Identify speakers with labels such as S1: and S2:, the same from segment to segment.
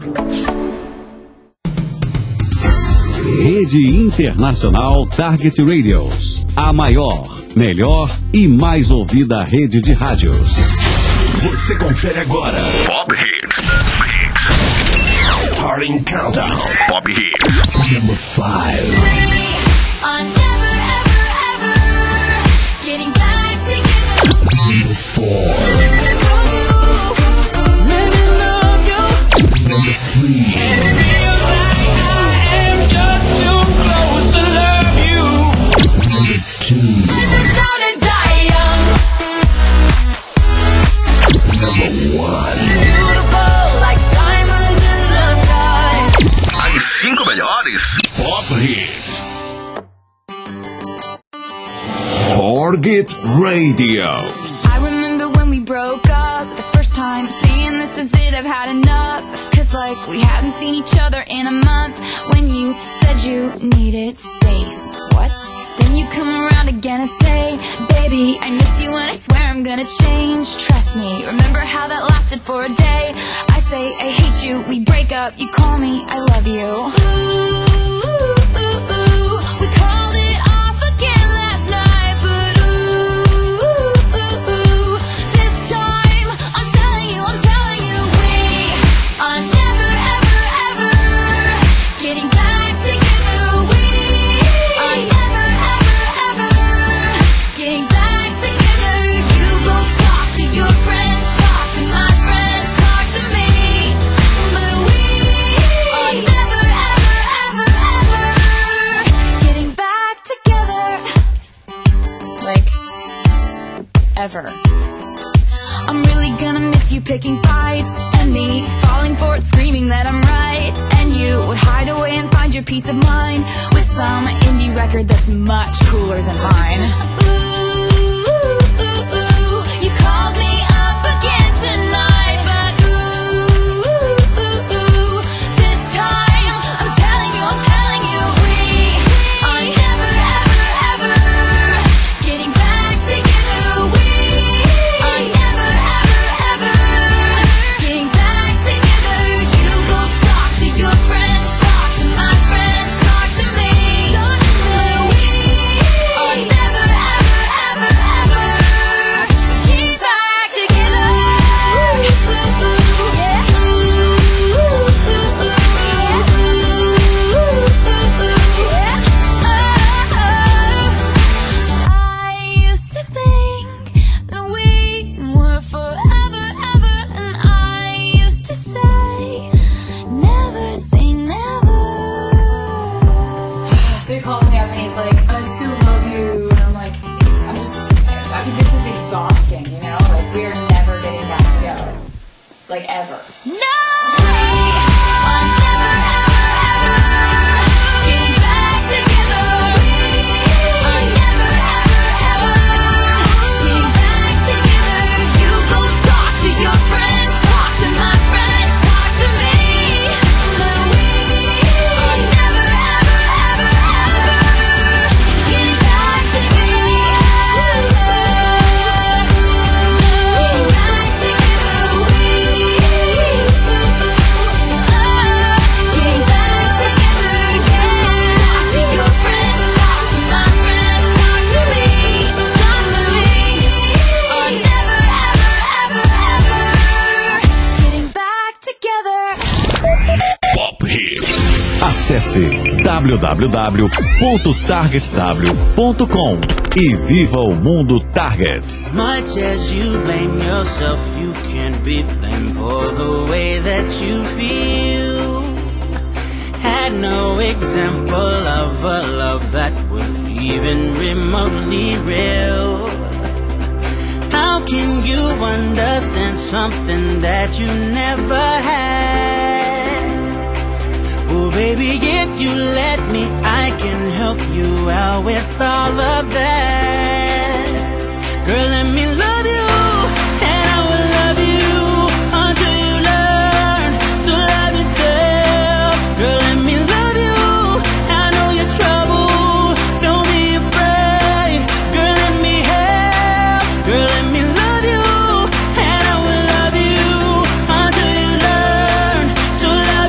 S1: Rede Internacional Target Radios. A maior, melhor e mais ouvida rede de rádios.
S2: Você confere agora Pop Hits. Starting Countdown. Pop Hits. Number 5.
S3: Getting back together.
S2: Number 4.
S3: Let me love you.
S2: Number 3.
S3: It feels like I am just too close to love you.
S2: Number 2.
S3: Never gonna die young.
S2: Number 1.
S3: Beautiful like diamonds in the sky.
S2: As 5 melhores Pop Hits. Target Radios.
S4: I remember when we broke up the first time, saying this is it, I've had enough. Cause like we hadn't seen each other in a month. When you said you needed space. What? Then you come around again and say, baby, I miss you and I swear I'm gonna change. Trust me, remember how that lasted for a day. I say I hate you, we break up, you call me, I love you. Ooh, ooh, ooh, we called it off again last night. But ooh, this time I'm telling you, we are never, ever, ever getting back together. We are never, ever, ever getting back together. You go talk to your friends, talk to my friends, talk to me. But we are never, ever, ever, ever getting back together. Like, ever. I'm really gonna miss you picking fights, and me falling for it, screaming that I'm right. And you would hide away and find your peace of mind with some indie record that's much cooler than mine. Ooh, ooh, ooh, you called me up again tonight. But ooh, ooh, ooh, this time I'm telling you, we are never, ever, ever getting back together. We are never, ever, ever getting back together. You go talk to your friends, talk to my friends, talk to me. But we are never, ever, ever, ever getting back together. I used to think that we were forever, ever, and I used to say, never say never. So he calls me up and he's like, I still love you. And I'm like, I mean, this is exhausting, you know? Like, we're never getting back together. Like, ever. No! We are never, ever, ever getting back together. We are never, ever, ever getting back together. You go talk to your friends, talk to my friends, talk to me. But we are never, ever, ever, ever getting back together. Getting back together. We
S1: Acesse www.targetw.com e viva o mundo Target.
S5: Much as you blame yourself, you can't be blamed for the way that you feel. Had no example of a love that was even remotely real. How can you understand something that you never had? Oh baby, if you let me, I can help you out with all of that. Girl, let me love you, and I will love you until you learn to love yourself. Girl, let me love you, I know your trouble, don't be afraid. Girl, let me help. Girl, let me love you, and I will love you until you learn to love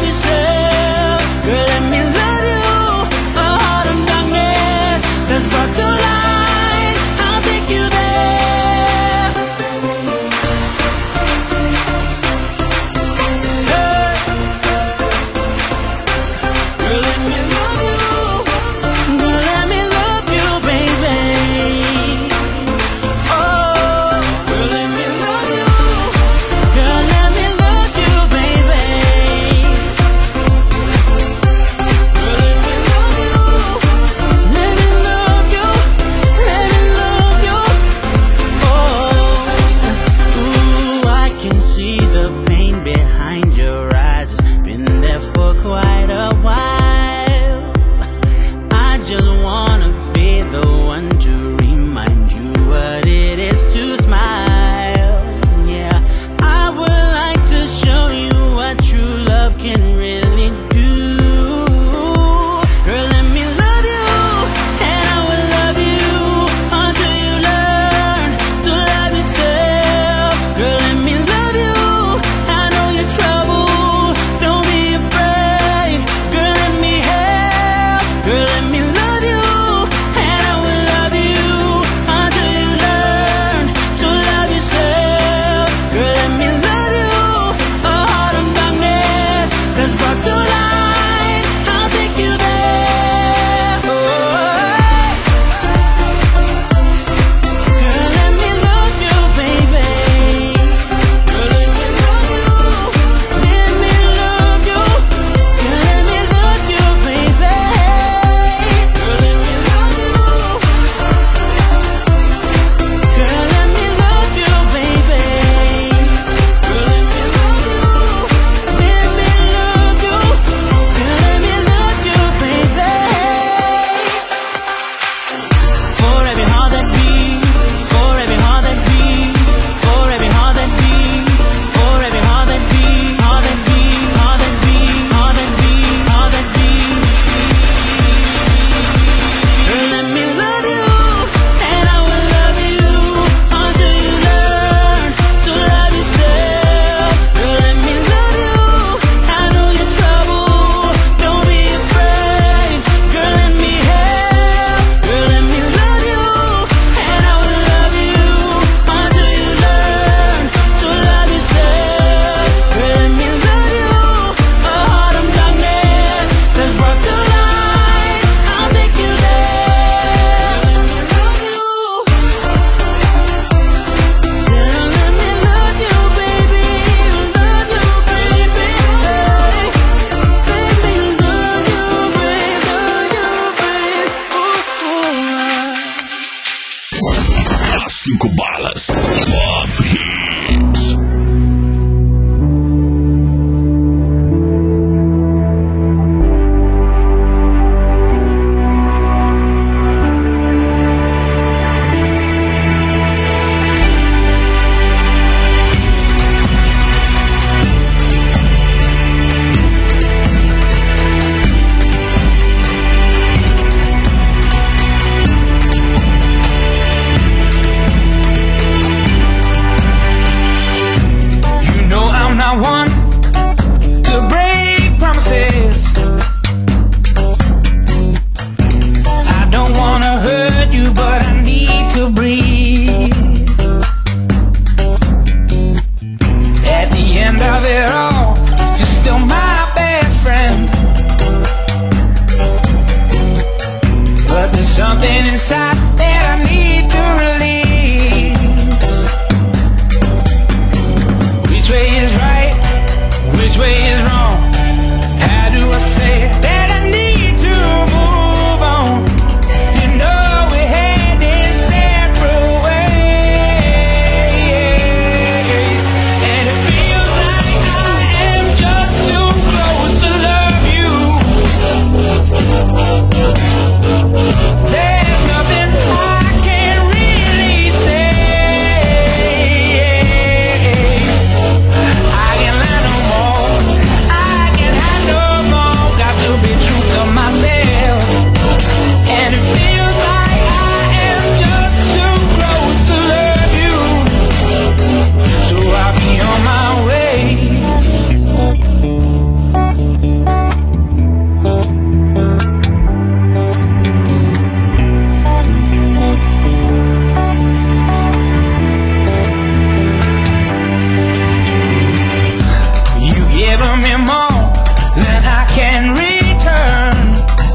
S3: from me more than I can return.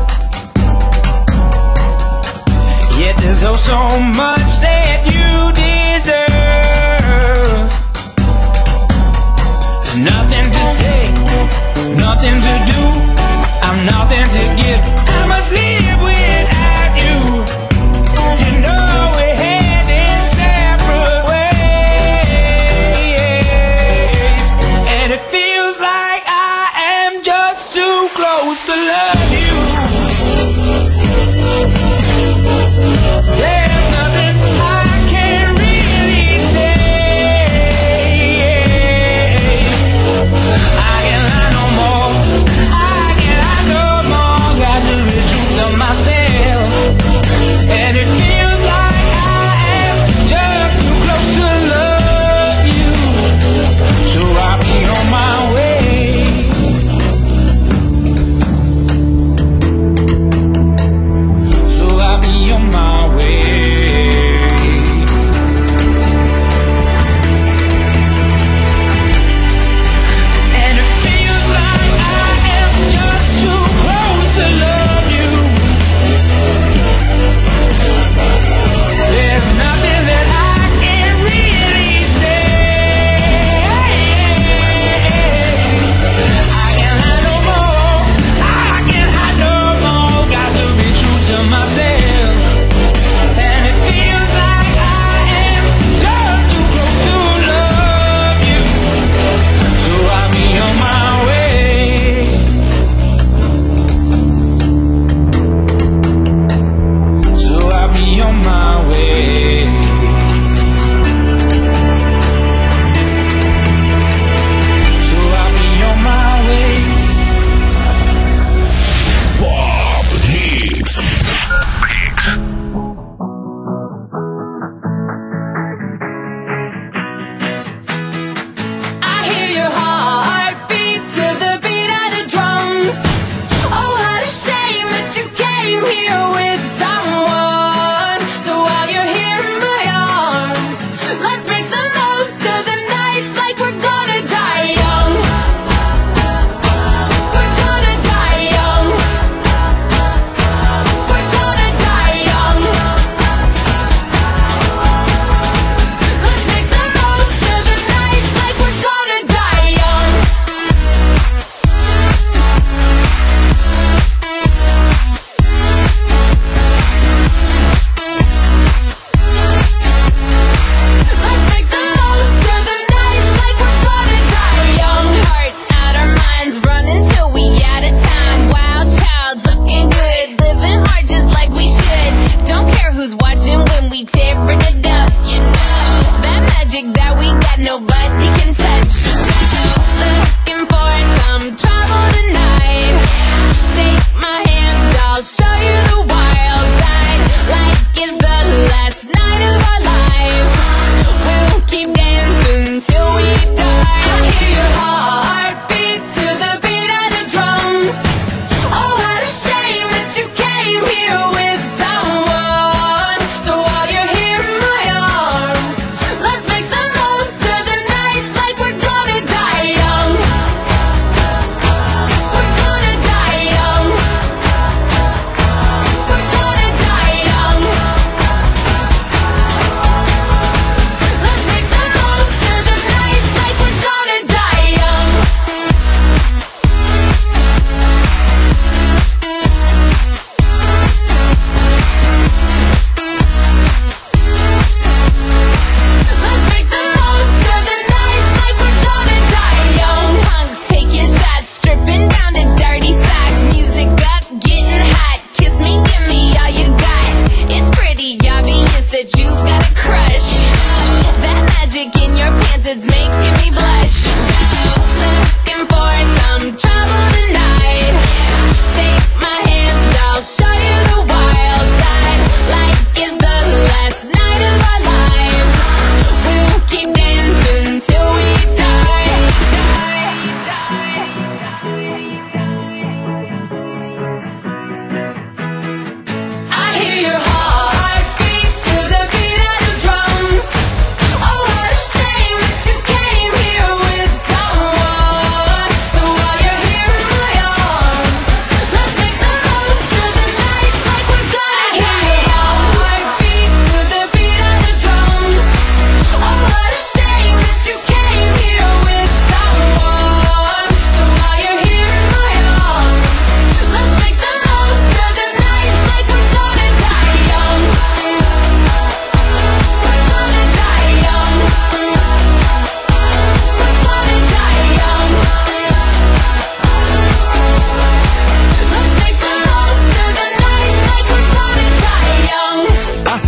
S3: Yet there's oh so much that you deserve. There's nothing to say, nothing to do, I'm nothing to give. I must live without you. You know we had it separate ways, and it feels like I am just too close to love you. There's nothing I can really say. I can lie no more. I can lie no more. Got to be true to my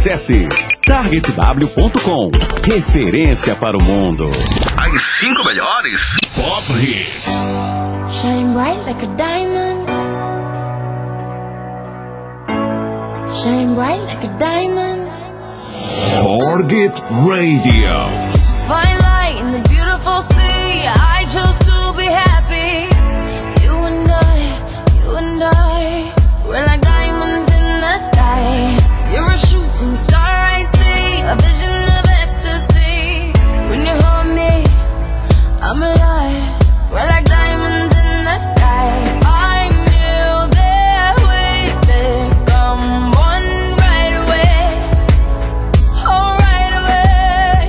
S1: Acesse targetw.com. Referência para o mundo.
S2: As 5 melhores Pop Hits.
S4: Shine bright like a diamond. Shine bright like a diamond.
S1: Target Radios.
S4: Fine light in the beautiful sea. I chose to be happy. You and I, we're like diamonds in the sky. You're a shooting star, I see, a vision of ecstasy. When you hold me, I'm alive. We're like diamonds in the sky. I knew that we'd become one right away. Oh, right away.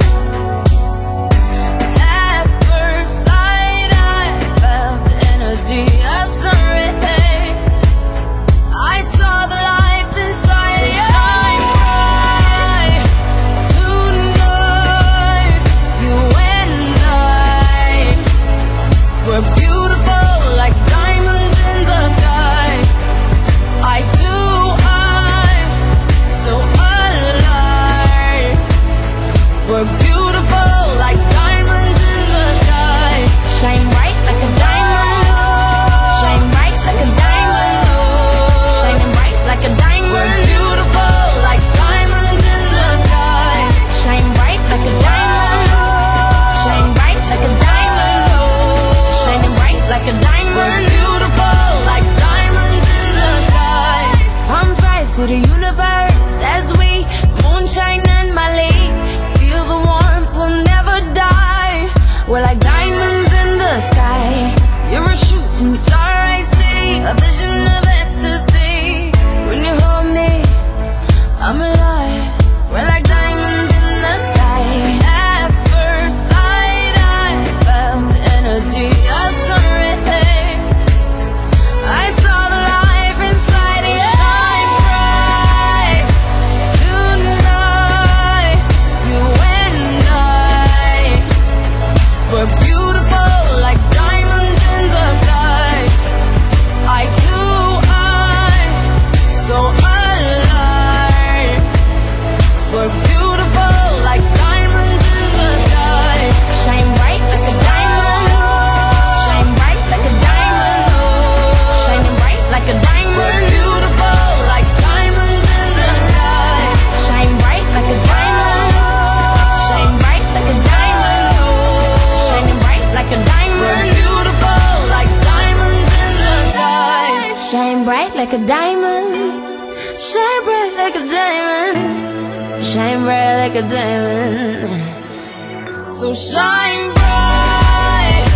S4: At first sight, I felt the energy of sun rays. I saw the life inside you. Shine bright tonight. You and I, we're beautiful like diamonds in the sky. I too, I'm so alive. We're beautiful like diamonds in the sky. Shine bright like a diamond. Shine bright like a diamond. Shining bright like a diamond. We're beautiful like diamonds in the sky. Shine bright like a diamond. Shine bright like a diamond. Shining bright like a diamond. We're beautiful like diamonds in the sky. Palms rise to the universe as we moonshine and Mali. Feel the warmth, we'll never die. We're like diamonds in the sky. You're a shooting star, I see, a vision of ecstasy. When you hold me, I'm alive. We're like diamonds in the sky. At first sight, I felt the energy of sun rays. I saw the life inside you. Shine bright tonight. You and I, we're beautiful like diamonds in the sky. I too, I'm so alive. We're beautiful like diamonds in the sky. Shine bright like a diamond. Shine bright like a diamond. Shining bright like a diamond. We're beautiful like diamonds in the sky. Shine bright like a diamond. Shine bright like a diamond. Shining bright like a diamond. We're beautiful like diamonds in the sky. Shine bright like a diamond. Shine bright like a diamond. Shine bright like a diamond. So shine bright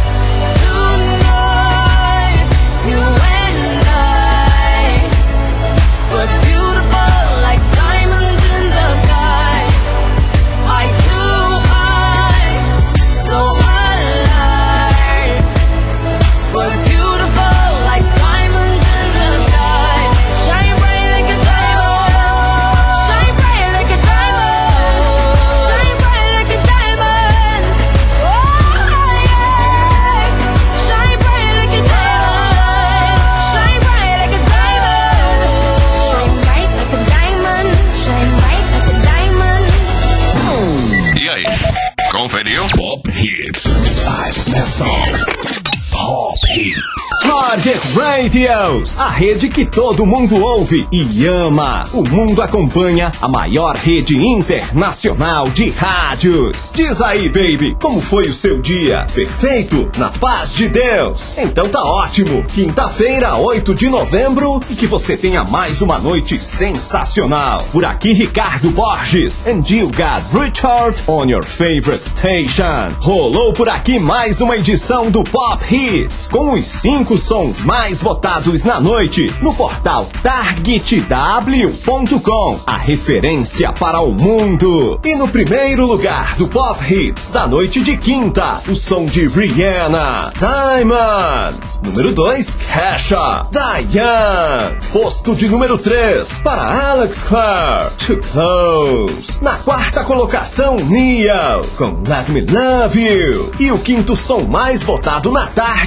S4: tonight. You and I, we're beautiful like diamonds in the sky. I too, I'm so alive. We're beautiful like diamonds in the sky. Shine bright like a diamond. Shine bright like a diamond. Shine bright like a diamond. Oh yeah. Shine bright like a diamond. Shine bright like a diamond. Shine bright like a diamond. Shine bright like a diamond.
S2: E aí, conferiu?
S1: Pop Hits. 5 best songs. Pop Hits.
S6: Target Radios, a rede que todo mundo ouve e ama. O mundo acompanha a maior rede internacional de rádios. Diz aí, baby, como foi o seu dia? Perfeito? Na paz de Deus? Então tá ótimo. Quinta-feira, 8 de novembro, e que você tenha mais uma noite sensacional. Por aqui, Ricardo Borges, and you got Richard on your favorite station. Rolou por aqui mais uma edição do Pop Hits, com os 5 sons mais votados na noite, no portal targetw.com, a referência para o mundo. E no primeiro lugar do Pop Hits da noite de quinta, o som de Rihanna, Diamonds. Número 2, Kesha, Diane. Posto de número 3, para Alex Clare, Too Close. Na quarta colocação, Neo, com Let Me Love You. E o quinto som mais votado na tarde,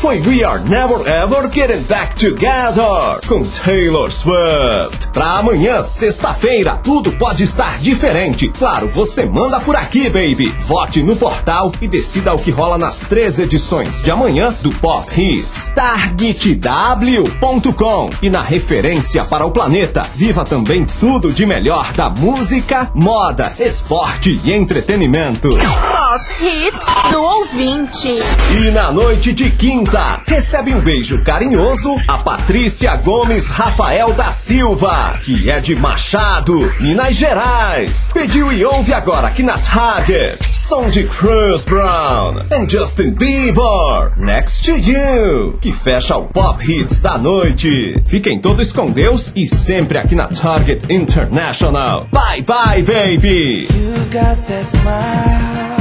S6: foi We Are Never Ever Getting Back Together, com Taylor Swift. Pra amanhã, sexta-feira, tudo pode estar diferente. Claro, você manda por aqui, baby. Vote no portal e decida o que rola nas 3 edições de amanhã do Pop Hits. TargetW.com. E na referência para o planeta, viva também tudo de melhor da música, moda, esporte e entretenimento.
S7: Pop Hits do ouvinte.
S6: E na noite de quinta, recebe um beijo carinhoso a Patrícia Gomes Rafael da Silva, que é de Machado, Minas Gerais. Pediu e ouve agora aqui na Target. Som de Chris Brown and Justin Bieber, Next to You, que fecha o Pop Hits da noite. Fiquem todos com Deus e sempre aqui na Target International. Bye bye, baby.
S5: You got that smile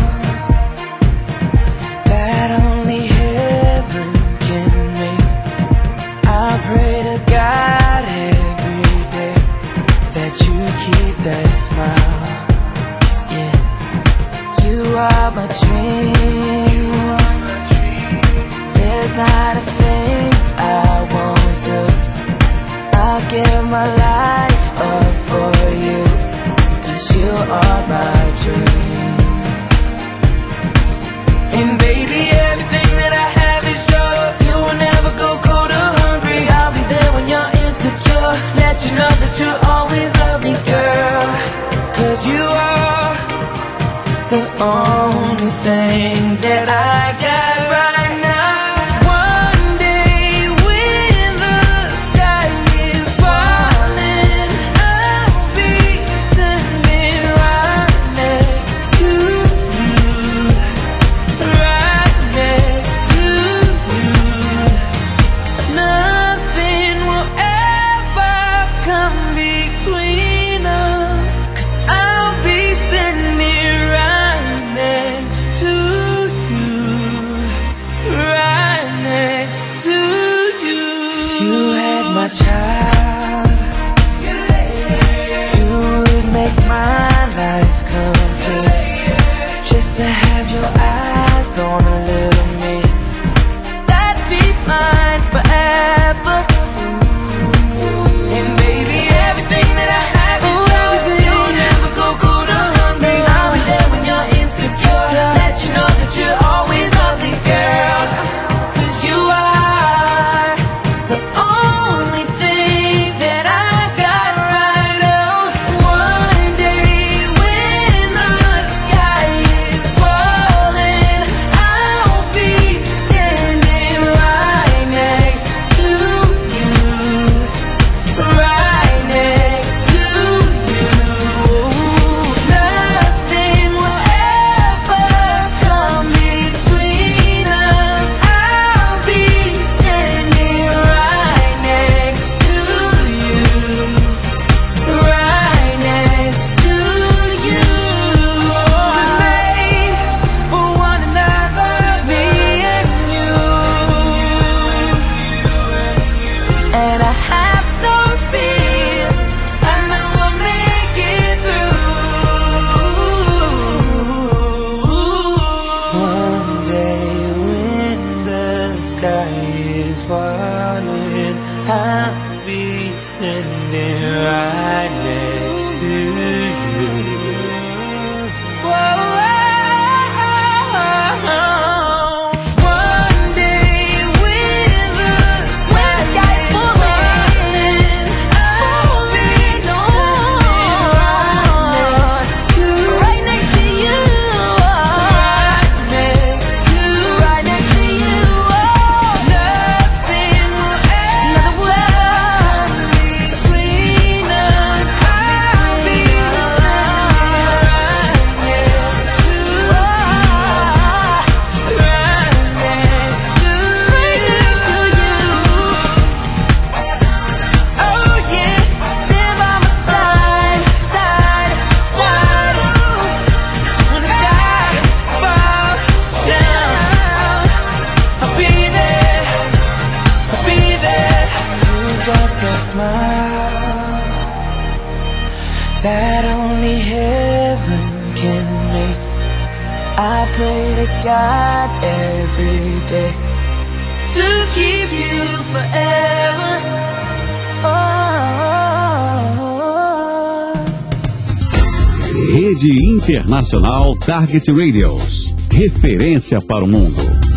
S5: that only heaven can make. I pray to God every day that you keep that smile. Yeah, you are my dream. There's not a thing I won't do. I'll give my life up for you, 'cause you are my dream. And baby, everything that I have is yours. You will never go cold or hungry. I'll be there when you're insecure. Let you know that you always love me, girl. 'Cause you are the only thing that I got right now. One day when the sky is falling, I'll be standing right next to you, right next to you. Nothing will ever come between us, 'cause I'll be standing right next to you, right next to you. You had my child, you would make my life complete. Just to have your eyes on a little me, that'd be mine forever. And baby, everything that I have is yours. You'll never go cold or hungry. I'll be there when you're insecure. Let you know that you always love me, girl. 'Cause you are the only thing that I got right now. One day when the sky is falling, I'll be standing right next to you, right next to you. Nothing will ever come between us. I'll be standing right next to you, right next to you. We're made for one another, me and you. And I have no fear, I know I'll make it through. One day when the sky is falling, I'll be standing right next to you. Whoa. One day when the sky is falling, I'll be standing right next to you, right next to you. Nothing will ever come between us. I'll be standing right next to you, right next to you. Oh yeah, stand by my side, side, side. When the sky falls down, I'll be there, I'll be there. You got that smile that only heaven can make. I pray to God every day to
S4: you forever.
S1: Rede Internacional Target Radios. Referência para o mundo.